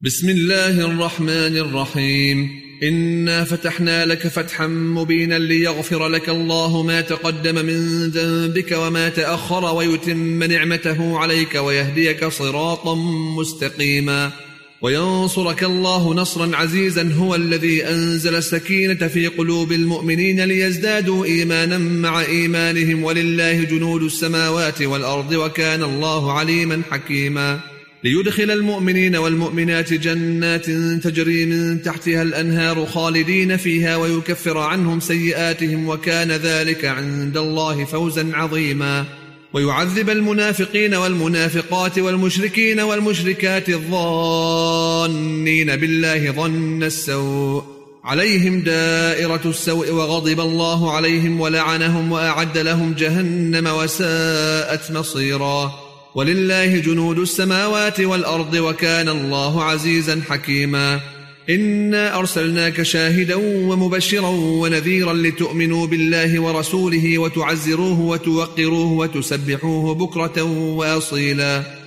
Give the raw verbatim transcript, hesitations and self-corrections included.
بسم الله الرحمن الرحيم. إنا فتحنا لك فتحا مبينا ليغفر لك الله ما تقدم من ذنبك وما تأخر ويتم نعمته عليك ويهديك صراطا مستقيما وينصرك الله نصرا عزيزا. هو الذي أنزل السكينة في قلوب المؤمنين ليزدادوا إيمانا مع إيمانهم ولله جنود السماوات والأرض وكان الله عليما حكيما. ليدخل المؤمنين والمؤمنات جنات تجري من تحتها الأنهار خالدين فيها ويكفر عنهم سيئاتهم وكان ذلك عند الله فوزا عظيما. ويعذب المنافقين والمنافقات والمشركين والمشركات الظانين بالله ظن السوء عليهم دائرة السوء وغضب الله عليهم ولعنهم وأعد لهم جهنم وساءت مصيرا. ولله جنود السماوات والأرض وكان الله عزيزا حكيما. إنا أرسلناك شاهدا ومبشرا ونذيرا لتؤمنوا بالله ورسوله وتعزروه وتوقروه وتسبحوه بكرة وأصيلا.